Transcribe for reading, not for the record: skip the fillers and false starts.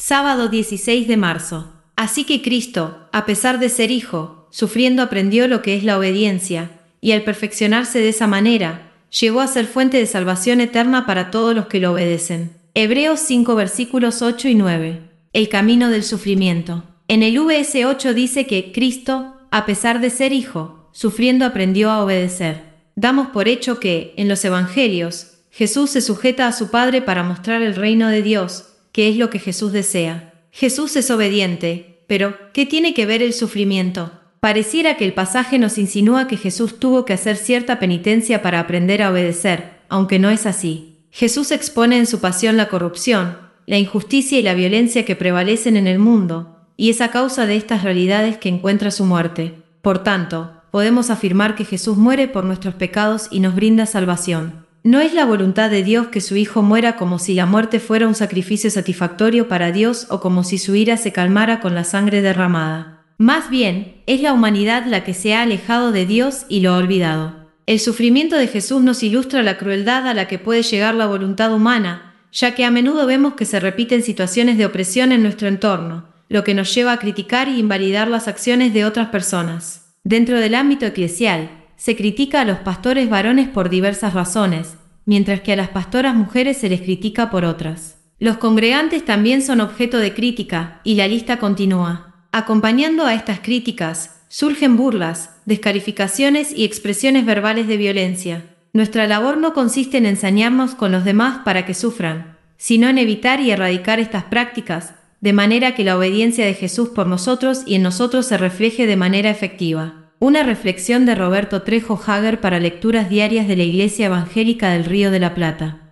Sábado 16 de marzo. Así que Cristo, a pesar de ser hijo, sufriendo aprendió lo que es la obediencia, y al perfeccionarse de esa manera, llegó a ser fuente de salvación eterna para todos los que lo obedecen. Hebreos 5 versículos 8 y 9. El camino del sufrimiento. En el VS 8 dice que Cristo, a pesar de ser hijo, sufriendo aprendió a obedecer. Damos por hecho que, en los evangelios, Jesús se sujeta a su Padre para mostrar el reino de Dios, que es lo que Jesús desea. Jesús es obediente, pero ¿qué tiene que ver el sufrimiento? Pareciera que el pasaje nos insinúa que Jesús tuvo que hacer cierta penitencia para aprender a obedecer, aunque no es así. Jesús expone en su pasión la corrupción, la injusticia y la violencia que prevalecen en el mundo, y es a causa de estas realidades que encuentra su muerte. Por tanto, podemos afirmar que Jesús muere por nuestros pecados y nos brinda salvación. No es la voluntad de Dios que su Hijo muera como si la muerte fuera un sacrificio satisfactorio para Dios o como si su ira se calmara con la sangre derramada. Más bien, es la humanidad la que se ha alejado de Dios y lo ha olvidado. El sufrimiento de Jesús nos ilustra la crueldad a la que puede llegar la voluntad humana, ya que a menudo vemos que se repiten situaciones de opresión en nuestro entorno, lo que nos lleva a criticar y invalidar las acciones de otras personas. Dentro del ámbito eclesial, se critica a los pastores varones por diversas razones, mientras que a las pastoras mujeres se les critica por otras. Los congregantes también son objeto de crítica, y la lista continúa. Acompañando a estas críticas, surgen burlas, descalificaciones y expresiones verbales de violencia. Nuestra labor no consiste en ensañarnos con los demás para que sufran, sino en evitar y erradicar estas prácticas, de manera que la obediencia de Jesús por nosotros y en nosotros se refleje de manera efectiva. Una reflexión de Roberto Trejo Hager para lecturas diarias de la Iglesia Evangélica del Río de la Plata.